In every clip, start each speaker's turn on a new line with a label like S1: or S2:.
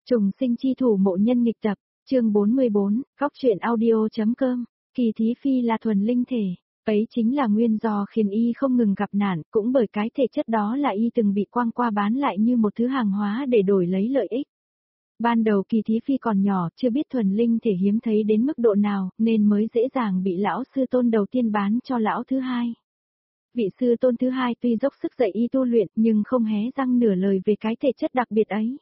S1: Trùng sinh chi thủ mộ nhân nghịch tập, chương 44, góc truyện audio.com, Kỳ Thí Phi là thuần linh thể, ấy chính là nguyên do khiến y không ngừng gặp nạn, cũng bởi cái thể chất đó là y từng bị quăng qua bán lại như một thứ hàng hóa để đổi lấy lợi ích. Ban đầu Kỳ Thí Phi còn nhỏ, chưa biết thuần linh thể hiếm thấy đến mức độ nào, nên mới dễ dàng bị lão sư tôn đầu tiên bán cho lão thứ hai. Vị sư tôn thứ hai tuy dốc sức dạy y tu luyện nhưng không hé răng nửa lời về cái thể chất đặc biệt ấy.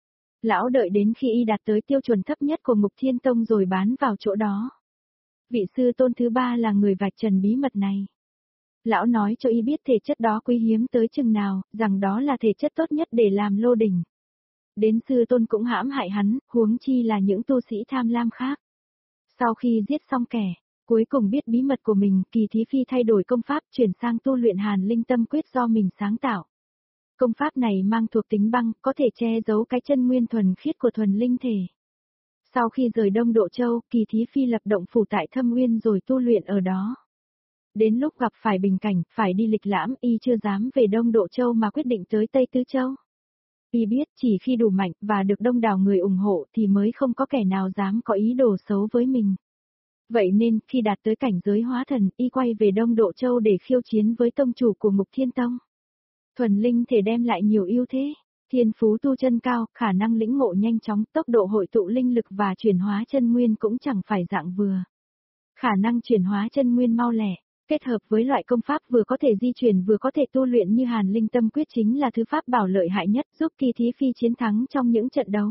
S1: Lão đợi đến khi y đạt tới tiêu chuẩn thấp nhất của Ngục Thiên Tông rồi bán vào chỗ đó. Vị sư tôn thứ ba là người vạch trần bí mật này. Lão nói cho y biết thể chất đó quý hiếm tới chừng nào, rằng đó là thể chất tốt nhất để làm lô đỉnh. Đến sư tôn cũng hãm hại hắn, huống chi là những tu sĩ tham lam khác. Sau khi giết xong kẻ, cuối cùng biết bí mật của mình, Kỳ Thí Phi thay đổi công pháp chuyển sang tu luyện Hàn Linh Tâm Quyết do mình sáng tạo. Công pháp này mang thuộc tính băng, có thể che giấu cái chân nguyên thuần khiết của thuần linh thể. Sau khi rời Đông Độ Châu, Kỳ Thí Phi lập động phủ tại Thâm Uyên rồi tu luyện ở đó. Đến lúc gặp phải bình cảnh, phải đi lịch lãm, y chưa dám về Đông Độ Châu mà quyết định tới Tây Tứ Châu. Y biết chỉ khi đủ mạnh và được đông đảo người ủng hộ thì mới không có kẻ nào dám có ý đồ xấu với mình. Vậy nên, khi đạt tới cảnh giới hóa thần, y quay về Đông Độ Châu để khiêu chiến với tông chủ của Ngục Thiên Tông. Thuần linh thể đem lại nhiều ưu thế, thiên phú tu chân cao, khả năng lĩnh ngộ nhanh chóng, tốc độ hội tụ linh lực và chuyển hóa chân nguyên cũng chẳng phải dạng vừa. Khả năng chuyển hóa chân nguyên mau lẹ, kết hợp với loại công pháp vừa có thể di chuyển vừa có thể tu luyện như Hàn Linh Tâm Quyết chính là thứ pháp bảo lợi hại nhất giúp Kỳ Thí Phi chiến thắng trong những trận đấu.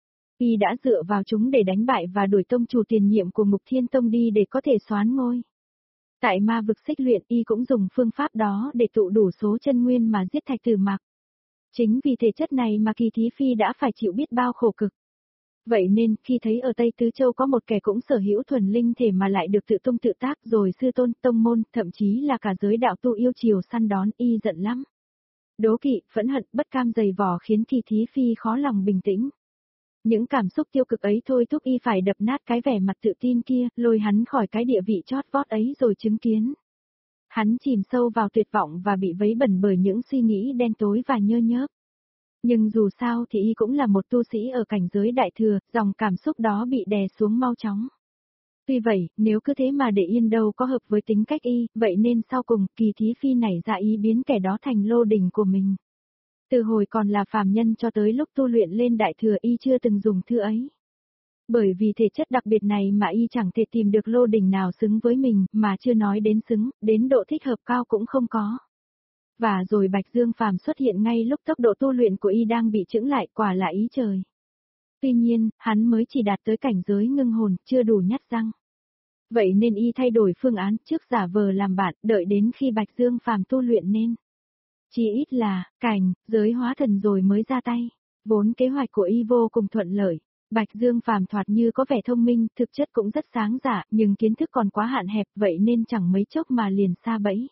S1: Y đã dựa vào chúng để đánh bại và đuổi tông chủ tiền nhiệm của Ngục Thiên Tông đi để có thể soán ngôi. Tại ma vực xích luyện y cũng dùng phương pháp đó để tụ đủ số chân nguyên mà giết Thạch Tử Mặc. Chính vì thể chất này mà Kỳ Thí Phi đã phải chịu biết bao khổ cực. Vậy nên khi thấy ở Tây Tứ Châu có một kẻ cũng sở hữu thuần linh thể mà lại được tự tung tự tác rồi sư tôn, tông môn, thậm chí là cả giới đạo tu yêu chiều săn đón y giận lắm. Đố kỵ, phẫn hận, bất cam dày vò khiến Kỳ Thí Phi khó lòng bình tĩnh. Những cảm xúc tiêu cực ấy thôi thúc y phải đập nát cái vẻ mặt tự tin kia, lôi hắn khỏi cái địa vị chót vót ấy rồi chứng kiến. Hắn chìm sâu vào tuyệt vọng và bị vấy bẩn bởi những suy nghĩ đen tối và nhơ nhớp. Nhưng dù sao thì y cũng là một tu sĩ ở cảnh giới đại thừa, dòng cảm xúc đó bị đè xuống mau chóng. Tuy vậy, nếu cứ thế mà để yên đâu có hợp với tính cách y, vậy nên sau cùng, Kỳ Thí Phi nảy ra ý biến kẻ đó thành lô đỉnh của mình. Từ hồi còn là phàm nhân cho tới lúc tu luyện lên đại thừa y chưa từng dùng thứ ấy. Bởi vì thể chất đặc biệt này mà y chẳng thể tìm được lô đỉnh nào xứng với mình, mà chưa nói đến xứng, đến độ thích hợp cao cũng không có. Và rồi Bạch Dương Phàm xuất hiện ngay lúc tốc độ tu luyện của y đang bị chững lại, quả là ý trời. Tuy nhiên, hắn mới chỉ đạt tới cảnh giới ngưng hồn, chưa đủ nhát răng. Vậy nên y thay đổi phương án, trước giả vờ làm bạn, đợi đến khi Bạch Dương Phàm tu luyện nên. Chỉ ít là, cảnh, giới hóa thần rồi mới ra tay. Vốn kế hoạch của y vô cùng thuận lợi. Bạch Dương Phàm thoạt như có vẻ thông minh, thực chất cũng rất sáng dạ, nhưng kiến thức còn quá hạn hẹp, vậy nên chẳng mấy chốc mà liền sa bẫy.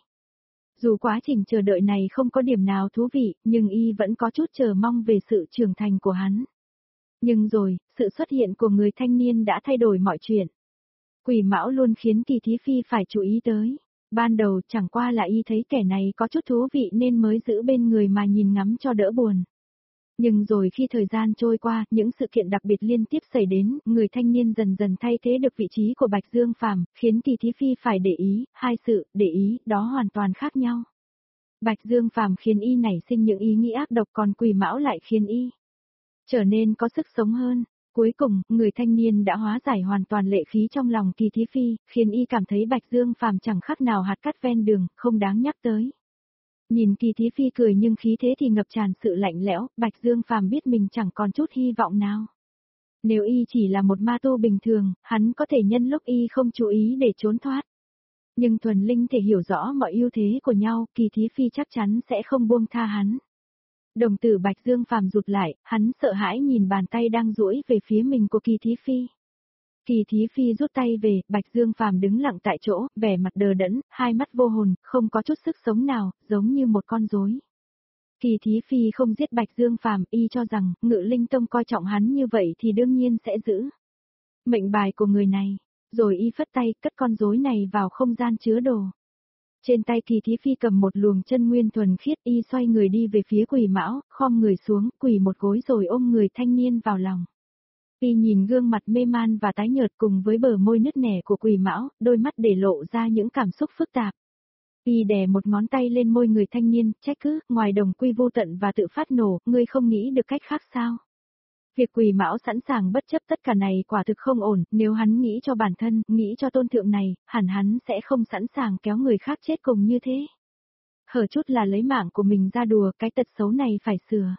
S1: Dù quá trình chờ đợi này không có điểm nào thú vị, nhưng y vẫn có chút chờ mong về sự trưởng thành của hắn. Nhưng rồi, sự xuất hiện của người thanh niên đã thay đổi mọi chuyện. Quỷ Mão luôn khiến Kỳ Thí Phi phải chú ý tới. Ban đầu chẳng qua là y thấy kẻ này có chút thú vị nên mới giữ bên người mà nhìn ngắm cho đỡ buồn. Nhưng rồi khi thời gian trôi qua, những sự kiện đặc biệt liên tiếp xảy đến, người thanh niên dần dần thay thế được vị trí của Bạch Dương Phàm, khiến Kỳ Thí Phi phải để ý, hai sự để ý đó hoàn toàn khác nhau. Bạch Dương Phàm khiến y nảy sinh những ý nghĩ ác độc, còn Quỷ Mão lại khiến y trở nên có sức sống hơn. Cuối cùng, người thanh niên đã hóa giải hoàn toàn lệ khí trong lòng Kỳ Thí Phi, khiến y cảm thấy Bạch Dương Phàm chẳng khác nào hạt cát ven đường, không đáng nhắc tới. Nhìn Kỳ Thí Phi cười nhưng khí thế thì ngập tràn sự lạnh lẽo, Bạch Dương Phàm biết mình chẳng còn chút hy vọng nào. Nếu y chỉ là một ma tu bình thường, hắn có thể nhân lúc y không chú ý để trốn thoát. Nhưng thuần linh thể hiểu rõ mọi ưu thế của nhau, Kỳ Thí Phi chắc chắn sẽ không buông tha hắn. Đồng tử Bạch Dương Phàm rụt lại, hắn sợ hãi nhìn bàn tay đang duỗi về phía mình của Kỳ Thí Phi. Kỳ Thí Phi rút tay về, Bạch Dương Phàm đứng lặng tại chỗ, vẻ mặt đờ đẫn, hai mắt vô hồn, không có chút sức sống nào, giống như một con rối. Kỳ Thí Phi không giết Bạch Dương Phàm, y cho rằng, Ngự Linh Tông coi trọng hắn như vậy thì đương nhiên sẽ giữ mệnh bài của người này. Rồi y phất tay, cất con rối này vào không gian chứa đồ. Trên tay Kỳ Thí Phi cầm một luồng chân nguyên thuần khiết, y xoay người đi về phía Quỷ Mão, khom người xuống, quỳ một gối rồi ôm người thanh niên vào lòng. Y nhìn gương mặt mê man và tái nhợt cùng với bờ môi nứt nẻ của Quỳ Mão, đôi mắt để lộ ra những cảm xúc phức tạp. Y đè một ngón tay lên môi người thanh niên, trách cứ, ngoài đồng quy vô tận và tự phát nổ, ngươi không nghĩ được cách khác sao? Việc Quỳ Mão sẵn sàng bất chấp tất cả này quả thực không ổn, nếu hắn nghĩ cho bản thân, nghĩ cho tôn thượng này, hẳn hắn sẽ không sẵn sàng kéo người khác chết cùng như thế. Hở chút là lấy mạng của mình ra đùa, cái tật xấu này phải sửa.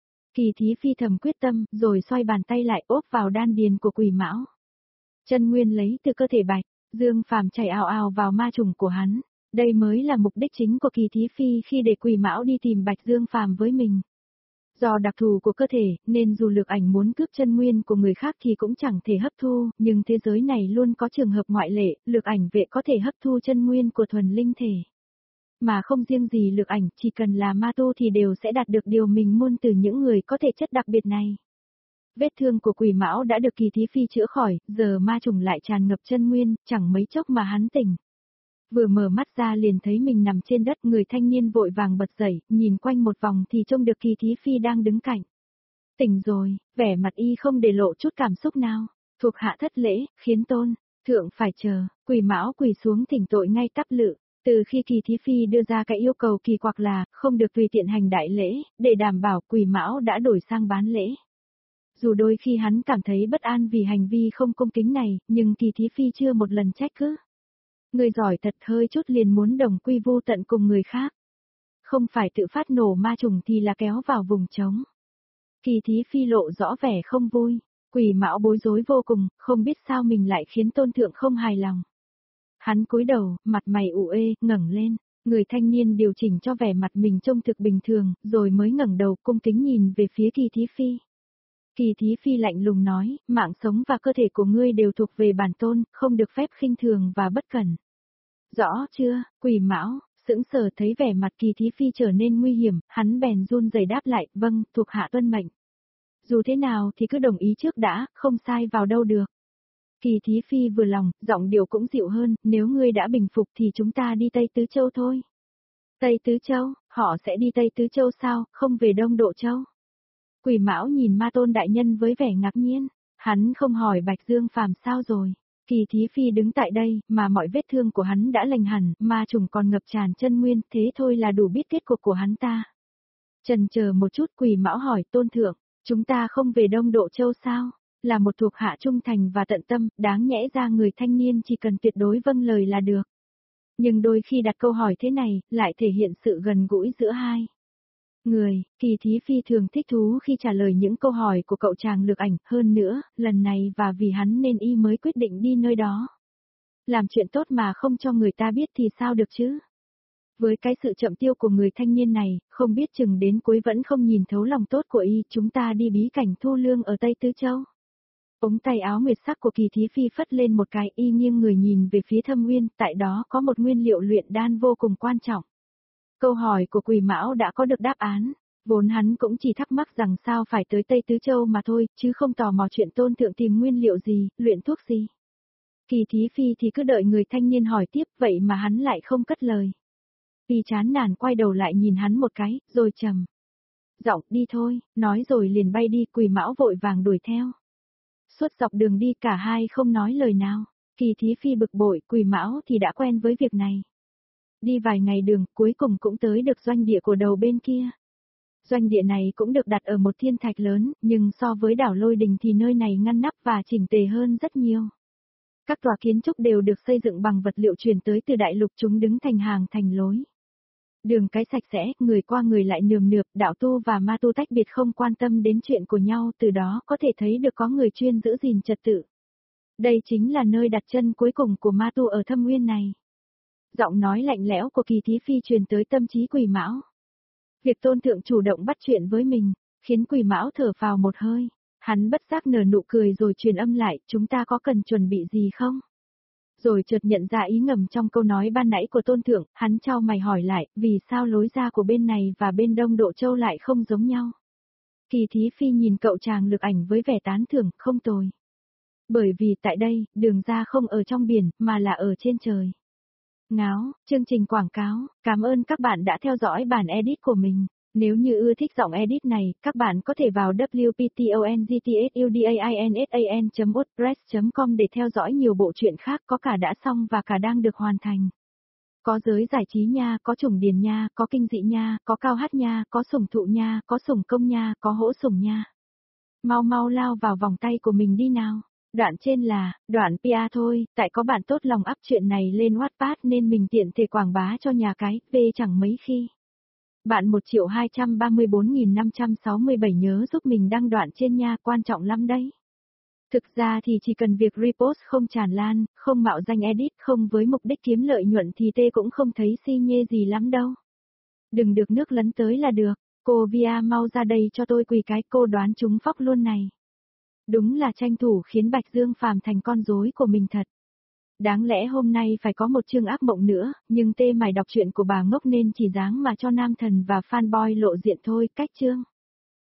S1: Kỳ Thí Phi thầm quyết tâm, rồi xoay bàn tay lại ốp vào đan điền của Quỳ Mão. Chân nguyên lấy từ cơ thể Bạch Dương Phàm chảy ào ào vào ma trùng của hắn. Đây mới là mục đích chính của Kỳ Thí Phi khi để Quỳ Mão đi tìm Bạch Dương Phàm với mình. Do đặc thù của cơ thể, nên dù Lược Ảnh muốn cướp chân nguyên của người khác thì cũng chẳng thể hấp thu, nhưng thế giới này luôn có trường hợp ngoại lệ, Lược Ảnh vệ có thể hấp thu chân nguyên của thuần linh thể. Mà không riêng gì Lược Ảnh, chỉ cần là ma tu thì đều sẽ đạt được điều mình muốn từ những người có thể chất đặc biệt này. Vết thương của Quỳ Mão đã được Kỳ Thí Phi chữa khỏi, giờ ma trùng lại tràn ngập chân nguyên, chẳng mấy chốc mà hắn tỉnh. Vừa mở mắt ra liền thấy mình nằm trên đất, người thanh niên vội vàng bật dậy, nhìn quanh một vòng thì trông được Kỳ Thí Phi đang đứng cạnh. Tỉnh rồi, vẻ mặt y không để lộ chút cảm xúc nào, thuộc hạ thất lễ, khiến tôn thượng phải chờ. Quỳ Mão quỳ xuống thỉnh tội ngay tắp lự. Từ khi Kỳ Thí Phi đưa ra cái yêu cầu kỳ quặc là không được tùy tiện hành đại lễ, để đảm bảo, Quỳ Mão đã đổi sang bán lễ. Dù đôi khi hắn cảm thấy bất an vì hành vi không cung kính này, nhưng Kỳ Thí Phi chưa một lần trách cứ. Người giỏi thật, hơi chút liền muốn đồng quy vô tận cùng người khác. Không phải tự phát nổ ma trùng thì là kéo vào vùng trống. Kỳ Thí Phi lộ rõ vẻ không vui. Quỳ Mão bối rối vô cùng, không biết sao mình lại khiến tôn thượng không hài lòng. Hắn cúi đầu, mặt mày ủ ê, ngẩng lên. Người thanh niên điều chỉnh cho vẻ mặt mình trông thực bình thường, rồi mới ngẩng đầu cung kính nhìn về phía Kỳ Thí Phi. Kỳ Thí Phi lạnh lùng nói, mạng sống và cơ thể của ngươi đều thuộc về bản tôn, không được phép khinh thường và bất cẩn. Rõ chưa? Quỳ Mão sững sờ thấy vẻ mặt Kỳ Thí Phi trở nên nguy hiểm, hắn bèn run rẩy đáp lại, vâng, thuộc hạ tuân mệnh. Dù thế nào thì cứ đồng ý trước đã, không sai vào đâu được. Kỳ Thí Phi vừa lòng, giọng điệu cũng dịu hơn, nếu ngươi đã bình phục thì chúng ta đi Tây Tứ Châu thôi. Tây Tứ Châu, họ sẽ đi Tây Tứ Châu sao, không về Đông Độ Châu? Quỳ Mão nhìn Ma Tôn đại nhân với vẻ ngạc nhiên, hắn không hỏi Bạch Dương Phàm sao rồi. Kỳ Thí Phi đứng tại đây, mà mọi vết thương của hắn đã lành hẳn, ma trùng còn ngập tràn chân nguyên, thế thôi là đủ biết kết cục của hắn ta. Chần chờ một chút, Quỳ Mão hỏi tôn thượng, chúng ta không về Đông Độ Châu sao? Là một thuộc hạ trung thành và tận tâm, đáng nhẽ ra người thanh niên chỉ cần tuyệt đối vâng lời là được. Nhưng đôi khi đặt câu hỏi thế này, lại thể hiện sự gần gũi giữa hai người. Kỳ Thí Phi thường thích thú khi trả lời những câu hỏi của cậu chàng Lược Ảnh, hơn nữa, lần này và vì hắn nên y mới quyết định đi nơi đó. Làm chuyện tốt mà không cho người ta biết thì sao được chứ? Với cái sự chậm tiêu của người thanh niên này, không biết chừng đến cuối vẫn không nhìn thấu lòng tốt của y, chúng ta đi bí cảnh Thu Lương ở Tây Tứ Châu. Ống tay áo nguyệt sắc của Kỳ Thí Phi phất lên một cái, y nghiêng người nhìn về phía Thâm Nguyên, tại đó có một nguyên liệu luyện đan vô cùng quan trọng. Câu hỏi của Quỳ Mão đã có được đáp án, vốn hắn cũng chỉ thắc mắc rằng sao phải tới Tây Tứ Châu mà thôi, chứ không tò mò chuyện tôn thượng tìm nguyên liệu gì, luyện thuốc gì. Kỳ Thí Phi thì cứ đợi người thanh niên hỏi tiếp, vậy mà hắn lại không cất lời. Y chán nản quay đầu lại nhìn hắn một cái, rồi trầm giọng, đi thôi, nói rồi liền bay đi. Quỳ Mão vội vàng đuổi theo. Suốt dọc đường đi cả hai không nói lời nào. Kỳ Thí Phi bực bội, Quỳ Mão thì đã quen với việc này. Đi vài ngày đường, cuối cùng cũng tới được doanh địa của đầu bên kia. Doanh địa này cũng được đặt ở một thiên thạch lớn, nhưng so với đảo Lôi Đình thì nơi này ngăn nắp và chỉnh tề hơn rất nhiều. Các tòa kiến trúc đều được xây dựng bằng vật liệu chuyển tới từ đại lục, chúng đứng thành hàng thành lối. Đường cái sạch sẽ, người qua người lại nườm nượp, đạo tu và ma tu tách biệt không quan tâm đến chuyện của nhau, từ đó có thể thấy được có người chuyên giữ gìn trật tự. Đây chính là nơi đặt chân cuối cùng của ma tu ở Thâm Nguyên này. Giọng nói lạnh lẽo của Kỳ Thí Phi truyền tới tâm trí Quỳ Mão. Việc tôn thượng chủ động bắt chuyện với mình, khiến Quỳ Mão thở phào một hơi. Hắn bất giác nở nụ cười rồi truyền âm lại, chúng ta có cần chuẩn bị gì không? Rồi chợt nhận ra ý ngầm trong câu nói ban nãy của tôn thượng, hắn chau mày hỏi lại, vì sao lối ra của bên này và bên Đông Độ Châu lại không giống nhau? Kỳ Thí Phi nhìn cậu chàng Lược Ảnh với vẻ tán thưởng, không tồi. Bởi vì tại đây, đường ra không ở trong biển, mà là ở trên trời. Ngáo, chương trình quảng cáo, cảm ơn các bạn đã theo dõi bản edit của mình. Nếu như ưa thích giọng edit này, các bạn có thể vào wptongtsudanan.wordpress.com để theo dõi nhiều bộ truyện khác có cả đã xong và cả đang được hoàn thành. Có giới giải trí nha, có trùng điền nha, có kinh dị nha, có cao hát nha, có sủng thụ nha, có sủng công nha, có hỗ sủng nha. Mau mau lao vào vòng tay của mình đi nào. Đoạn trên là, đoạn PR thôi, tại có bạn tốt lòng up chuyện này lên Wattpad nên mình tiện thể quảng bá cho nhà cái, về chẳng mấy khi. Bạn 1.234.567 nhớ giúp mình đăng đoạn trên nha, quan trọng lắm đấy. Thực ra thì chỉ cần việc repost không tràn lan, không mạo danh edit, không với mục đích kiếm lợi nhuận thì tê cũng không thấy si nhê gì lắm đâu. Đừng được nước lấn tới là được. Cô Via mau ra đây cho tôi quỳ cái, cô đoán trúng phóc luôn này. Đúng là tranh thủ khiến Bạch Dương Phàm thành con rối của mình thật. Đáng lẽ hôm nay phải có một chương ác mộng nữa, nhưng tê mải đọc truyện của bà ngốc nên chỉ dáng mà cho nam thần và fanboy lộ diện thôi, cách chương.